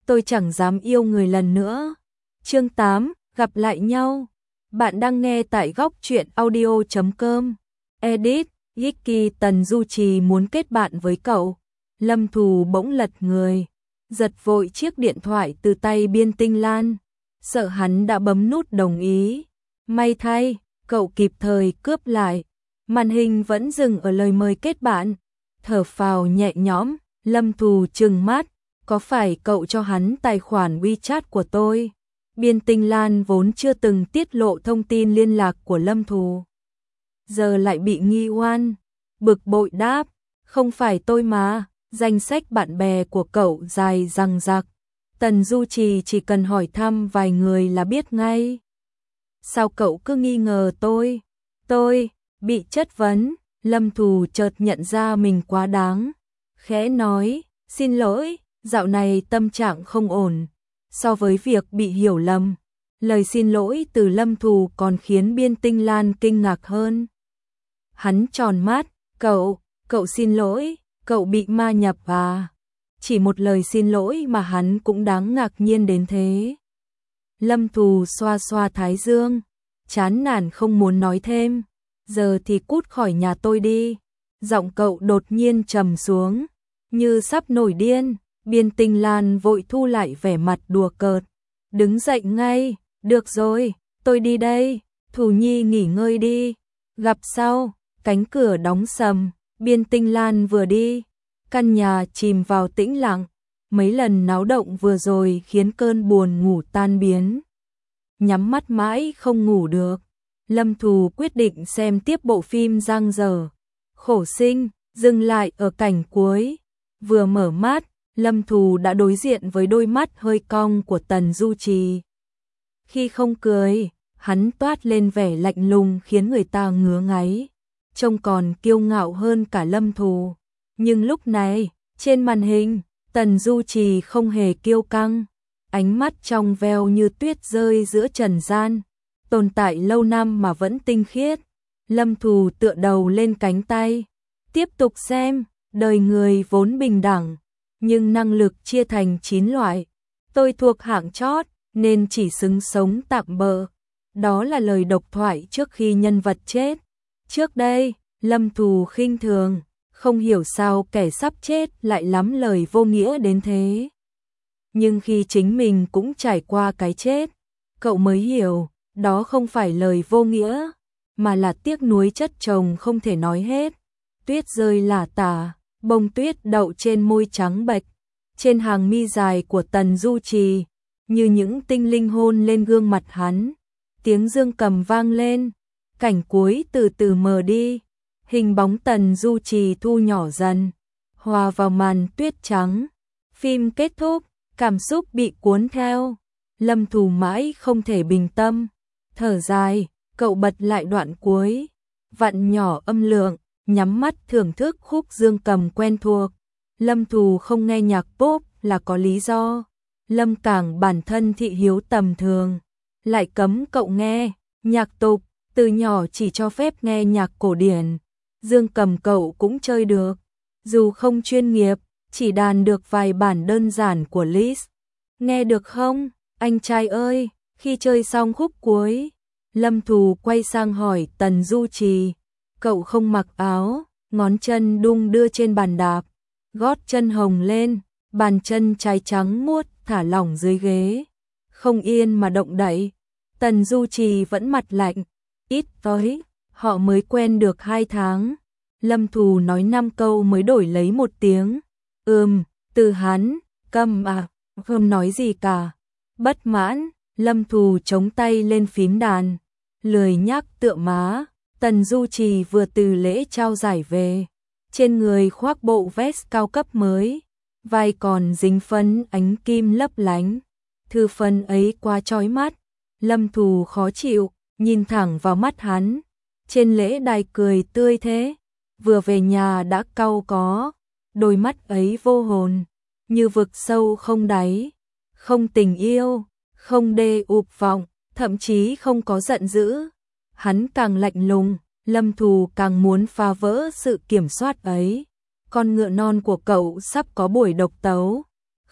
tôi chẳng dám yêu người lần nữa. Chương 8, gặp lại nhau. Bạn đang nghe tại góc truyện audio.com. Edit, Vicky Tần Du Trì muốn kết bạn với cậu. Lâm Thù bỗng lật người, giật vội chiếc điện thoại từ tay Biên Tinh Lan, sợ hắn đã bấm nút đồng ý. May thay, cậu kịp thời cướp lại. Màn hình vẫn dừng ở lời mời kết bạn. Thở phào nhẹ nhõm, Lâm Thù trừng mắt, có phải cậu cho hắn tài khoản WeChat của tôi? Biên Tinh Lan vốn chưa từng tiết lộ thông tin liên lạc của Lâm Thù, giờ lại bị nghi oan, bực bội đáp, không phải tôi mà, danh sách bạn bè của cậu dài dằng dặc. Tần Du Trì chỉ cần hỏi thăm vài người là biết ngay. Sao cậu cứ nghi ngờ tôi? Tôi bị chất vấn, Lâm Thù chợt nhận ra mình quá đáng, khẽ nói, xin lỗi, dạo này tâm trạng không ổn. So với việc bị hiểu lầm, lời xin lỗi từ Lâm Thù còn khiến Biên Tinh Lan kinh ngạc hơn. Hắn tròn mắt, cậu xin lỗi, cậu bị ma nhập à? Chỉ một lời xin lỗi mà hắn cũng đáng ngạc nhiên đến thế. Lâm Thù xoa xoa thái dương, chán nản không muốn nói thêm, giờ thì cút khỏi nhà tôi đi. Giọng cậu đột nhiên trầm xuống, như sắp nổi điên. Biên Tinh Lan vội thu lại vẻ mặt đùa cợt, đứng dậy ngay, được rồi, tôi đi đây, Thù Nhi nghỉ ngơi đi, gặp sau. Cánh cửa đóng sầm, Biên Tinh Lan vừa đi, căn nhà chìm vào tĩnh lặng, mấy lần náo động vừa rồi khiến cơn buồn ngủ tan biến. Nhắm mắt mãi không ngủ được, Lâm Thù quyết định xem tiếp bộ phim Giang Dở Khổ Sinh, dừng lại ở cảnh cuối. Vừa mở mắt, Lâm Thù đã đối diện với đôi mắt hơi cong của Tần Du Trì. Khi không cười, hắn toát lên vẻ lạnh lùng khiến người ta ngứa ngáy, trông còn kiêu ngạo hơn cả Lâm Thù. Nhưng lúc này, trên màn hình, Tần Du Trì không hề kiêu căng, ánh mắt trong veo như tuyết rơi giữa trần gian, tồn tại lâu năm mà vẫn tinh khiết. Lâm Thù tựa đầu lên cánh tay, tiếp tục xem, đời người vốn bình đẳng, nhưng năng lực chia thành 9 loại. Tôi thuộc hạng chót, nên chỉ xứng sống tạm bợ. Đó là lời độc thoại trước khi nhân vật chết. Trước đây, Lâm Thù khinh thường, không hiểu sao kẻ sắp chết lại lắm lời vô nghĩa đến thế. Nhưng khi chính mình cũng trải qua cái chết, cậu mới hiểu, đó không phải lời vô nghĩa, mà là tiếc nuối chất chồng không thể nói hết. Tuyết rơi lả tả, bông tuyết đậu trên môi trắng bệch, trên hàng mi dài của Tần Du Trì, như những tinh linh hôn lên gương mặt hắn. Tiếng dương cầm vang lên, cảnh cuối từ từ mờ đi, hình bóng Tần Du Trì thu nhỏ dần, hòa vào màn tuyết trắng. Phim kết thúc, cảm xúc bị cuốn theo, Lâm Thù mãi không thể bình tâm, thở dài, cậu bật lại đoạn cuối, vặn nhỏ âm lượng, nhắm mắt thưởng thức khúc dương cầm quen thuộc. Lâm Thù không nghe nhạc pop là có lý do. Lâm Cảng bản thân thị hiếu tầm thường, lại cấm cậu nghe nhạc tục, từ nhỏ chỉ cho phép nghe nhạc cổ điển. Dương cầm cậu cũng chơi được, dù không chuyên nghiệp, chỉ đàn được vài bản đơn giản của Liszt. Nghe được không, anh trai ơi? Khi chơi xong khúc cuối, Lâm Thù quay sang hỏi Tần Du Trì, cậu không mặc áo, ngón chân đung đưa trên bàn đạp, gót chân hồng lên, bàn chân trái trắng muốt thả lỏng dưới ghế, không yên mà động đậy. Tần Du Trì vẫn mặt lạnh, ít tới, họ mới quen được 2 tháng. Lâm Thù nói 5 câu mới đổi lấy 1 tiếng. Từ hắn, câm à, không nói gì cả. Bất mãn, Lâm Thù chống tay lên phím đàn, lười nhác tựa má. Tần Du Trì vừa từ lễ trao giải về, trên người khoác bộ vest cao cấp mới, vai còn dính phấn ánh kim lấp lánh. Thư phấn ấy quá chói mắt, Lâm Thù khó chịu, nhìn thẳng vào mắt hắn. Trên lễ đài cười tươi thế, vừa về nhà đã cau có, đôi mắt ấy vô hồn, như vực sâu không đáy, không tình yêu, không đê ụp vọng, thậm chí không có giận dữ. Hắn càng lạnh lùng, Lâm Thù càng muốn phá vỡ sự kiểm soát ấy. Con ngựa non của cậu sắp có buổi độc tấu.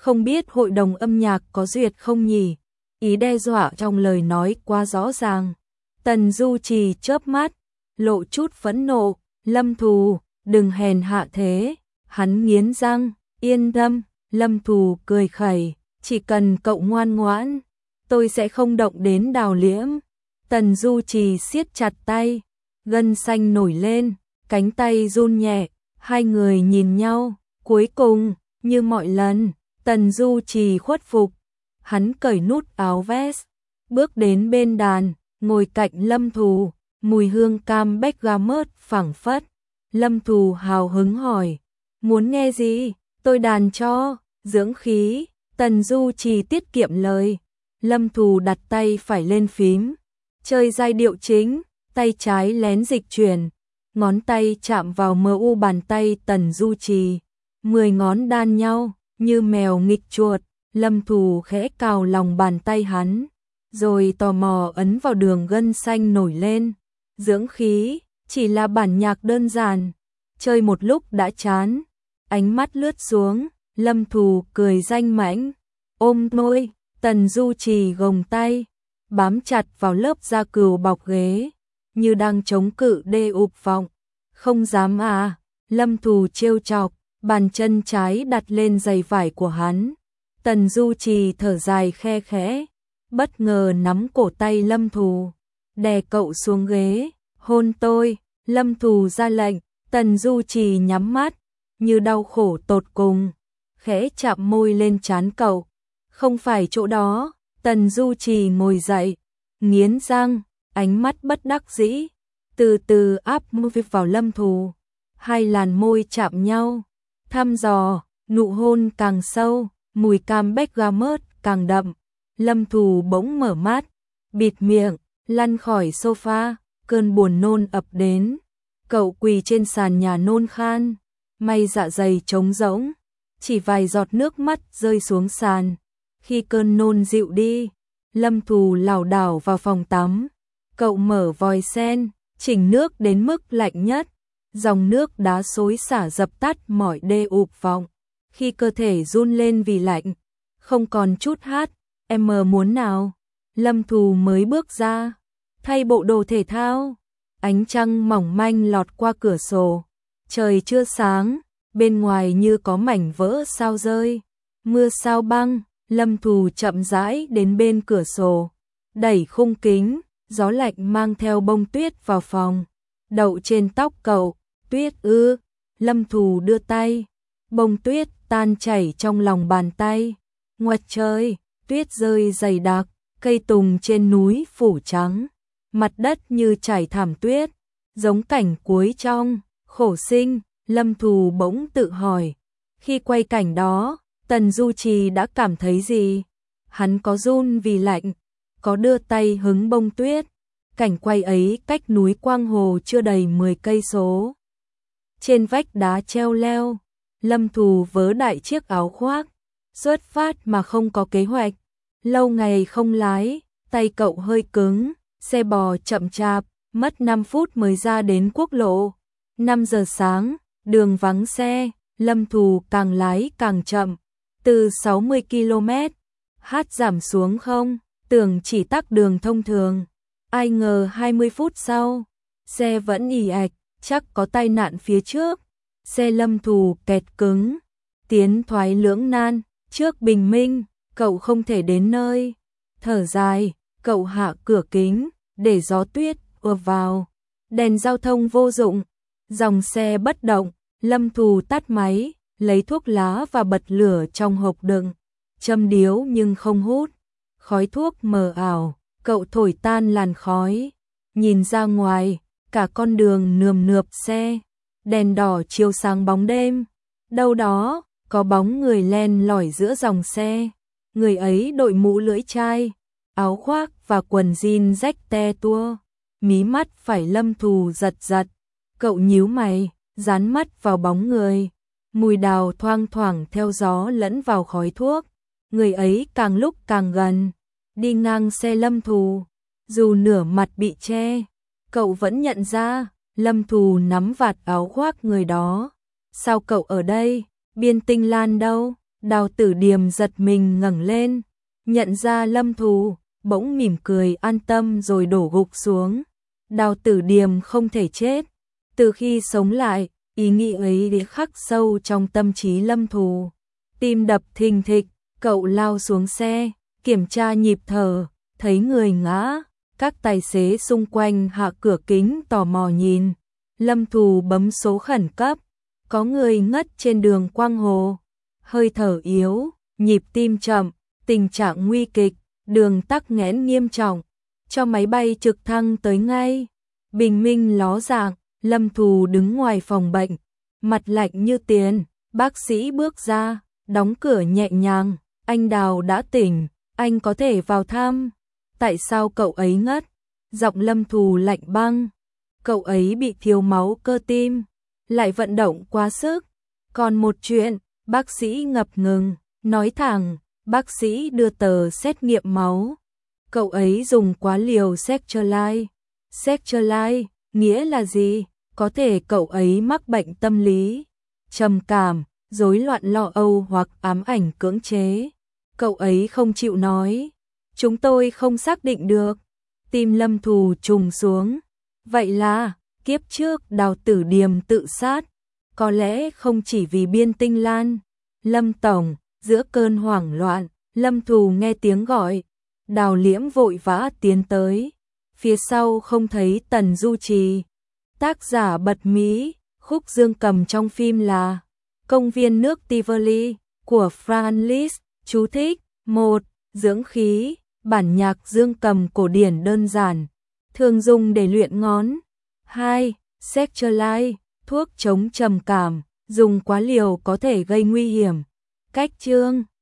Không biết hội đồng âm nhạc có duyệt không nhỉ? Ý đe dọa trong lời nói quá rõ ràng. Tần Du Trì chớp mắt, lộ chút phẫn nộ, Lâm Thù, đừng hèn hạ thế. Hắn nghiến răng, yên tâm, Lâm Thù cười khẩy, chỉ cần cậu ngoan ngoãn, tôi sẽ không động đến Đào Liễm. Tần Du Trì siết chặt tay, gân xanh nổi lên, cánh tay run nhẹ, hai người nhìn nhau, cuối cùng, như mọi lần, Tần Du Trì khuất phục. Hắn cởi nút áo vest, bước đến bên đàn, ngồi cạnh Lâm Thù, mùi hương cam bergamot phảng phất. Lâm Thù hào hứng hỏi, muốn nghe gì, tôi đàn cho, dưỡng khí. Tần Du Trì tiết kiệm lời. Lâm Thù đặt tay phải lên phím, chơi giai điệu chính, tay trái lén dịch chuyển, ngón tay chạm vào mờ u bàn tay Tần Du Trì, 10 ngón đan nhau, như mèo nghịch chuột. Lâm Thù khẽ cào lòng bàn tay hắn, rồi tò mò ấn vào đường gân xanh nổi lên. Dưỡng khí, chỉ là bản nhạc đơn giản, chơi một lúc đã chán. Ánh mắt lướt xuống, Lâm Thù cười danh mãnh, ôm môi. Tần Du Trì gồng tay, bám chặt vào lớp da cừu bọc ghế, như đang chống cự đê ụp vọng. Không dám à? Lâm Thù trêu chọc, bàn chân trái đặt lên giày vải của hắn. Tần Du Trì thở dài khe khẽ, bất ngờ nắm cổ tay Lâm Thù, đè cậu xuống ghế, hôn tôi. Lâm Thù ra lệnh, Tần Du Trì nhắm mắt, như đau khổ tột cùng, khẽ chạm môi lên trán cậu. Không phải chỗ đó. Tần Du Trì ngồi dậy, nghiến răng, ánh mắt bất đắc dĩ, từ từ áp môi vào Lâm Thù. Hai làn môi chạm nhau, thăm dò, nụ hôn càng sâu, mùi cam bergamot càng đậm. Lâm Thù bỗng mở mắt, bịt miệng, lăn khỏi sofa, cơn buồn nôn ập đến. Cậu quỳ trên sàn nhà nôn khan, may dạ dày trống rỗng, chỉ vài giọt nước mắt rơi xuống sàn. Khi cơn nôn dịu đi, Lâm Thù lảo đảo vào phòng tắm. Cậu mở vòi sen, chỉnh nước đến mức lạnh nhất. Dòng nước đá xối xả dập tắt mọi đê ụp vọng. Khi cơ thể run lên vì lạnh, không còn chút hát, em muốn nào? Lâm Thù mới bước ra, thay bộ đồ thể thao. Ánh trăng mỏng manh lọt qua cửa sổ. Trời chưa sáng, bên ngoài như có mảnh vỡ sao rơi. Mưa sao băng. Lâm Thù chậm rãi đến bên cửa sổ, đẩy khung kính, gió lạnh mang theo bông tuyết vào phòng, đậu trên tóc cậu. Tuyết ư? Lâm Thù đưa tay, bông tuyết tan chảy trong lòng bàn tay. Ngoặt trời, tuyết rơi dày đặc, cây tùng trên núi phủ trắng, mặt đất như trải thảm tuyết, giống cảnh cuối trong Khổ Sinh. Lâm Thù bỗng tự hỏi, khi quay cảnh đó, Tần Du Trì đã cảm thấy gì? Hắn có run vì lạnh, có đưa tay hứng bông tuyết. Cảnh quay ấy cách núi Quang Hồ chưa đầy 10 cây số. Trên vách đá treo leo, Lâm Thù vớ đại chiếc áo khoác, xuất phát mà không có kế hoạch. Lâu ngày không lái, tay cậu hơi cứng, xe bò chậm chạp, mất 5 phút mới ra đến quốc lộ. 5 giờ sáng, đường vắng xe, Lâm Thù càng lái càng chậm. Từ 60 km, hát giảm xuống không, tưởng chỉ tắc đường thông thường. Ai ngờ 20 phút sau, xe vẫn ì ạch, chắc có tai nạn phía trước. Xe Lâm Thù kẹt cứng, tiến thoái lưỡng nan, trước bình minh, cậu không thể đến nơi. Thở dài, cậu hạ cửa kính, để gió tuyết ùa vào. Đèn giao thông vô dụng, dòng xe bất động. Lâm Thù tắt máy, lấy thuốc lá và bật lửa trong hộp đựng, châm điếu nhưng không hút. Khói thuốc mờ ảo, cậu thổi tan làn khói. Nhìn ra ngoài, cả con đường nườm nượp xe, đèn đỏ chiếu sáng bóng đêm. Đâu đó, có bóng người len lỏi giữa dòng xe. Người ấy đội mũ lưỡi chai, áo khoác và quần jean rách te tua. Mí mắt phải Lâm Thù giật giật. Cậu nhíu mày, dán mắt vào bóng người. Mùi đào thoang thoảng theo gió lẫn vào khói thuốc. Người ấy càng lúc càng gần, đi ngang xe Lâm Thù. Dù nửa mặt bị che, cậu vẫn nhận ra. Lâm Thù nắm vạt áo khoác người đó. Sao cậu ở đây? Biên Tinh Lan đâu? Đào Tử Điềm giật mình ngẩng lên, nhận ra Lâm Thù, bỗng mỉm cười an tâm rồi đổ gục xuống. Đào Tử Điềm không thể chết. Từ khi sống lại, ý nghĩ ấy đã khắc sâu trong tâm trí Lâm Thù. Tim đập thình thịch, cậu lao xuống xe, kiểm tra nhịp thở, thấy người ngã. Các tài xế xung quanh hạ cửa kính tò mò nhìn. Lâm Thù bấm số khẩn cấp. Có người ngất trên đường Quang Hồ. Hơi thở yếu, nhịp tim chậm, tình trạng nguy kịch, đường tắc nghẽn nghiêm trọng. Cho máy bay trực thăng tới ngay. Bình minh ló dạng, Lâm Thù đứng ngoài phòng bệnh, mặt lạnh như tiền. Bác sĩ bước ra, đóng cửa nhẹ nhàng. Anh Đào đã tỉnh, anh có thể vào thăm. Tại sao cậu ấy ngất? Giọng Lâm Thù lạnh băng. Cậu ấy bị thiếu máu cơ tim, lại vận động quá sức. Còn một chuyện, bác sĩ ngập ngừng, nói thẳng. Bác sĩ đưa tờ xét nghiệm máu. Cậu ấy dùng quá liều sertraline. Sertraline, nghĩa là gì? Có thể cậu ấy mắc bệnh tâm lý, trầm cảm, rối loạn lo âu hoặc ám ảnh cưỡng chế. Cậu ấy không chịu nói. Chúng tôi không xác định được. Tim Lâm Thù trùng xuống. Vậy là, kiếp trước Đào Tử Điềm tự sát. Có lẽ không chỉ vì Biên Tinh Lan. Lâm Tổng, giữa cơn hoảng loạn, Lâm Thù nghe tiếng gọi. Đào Liễm vội vã tiến tới. Phía sau không thấy Tần Du Trì. Tác giả bật mí, khúc dương cầm trong phim là Công viên nước Tivoli của Franz Liszt. Chú thích: 1. Dưỡng khí, bản nhạc dương cầm cổ điển đơn giản, thường dùng để luyện ngón. 2. Sertraline, thuốc chống trầm cảm, dùng quá liều có thể gây nguy hiểm. Cách chương